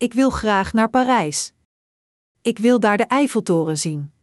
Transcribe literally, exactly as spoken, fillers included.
Ik wil graag naar Parijs. Ik wil daar de Eiffeltoren zien.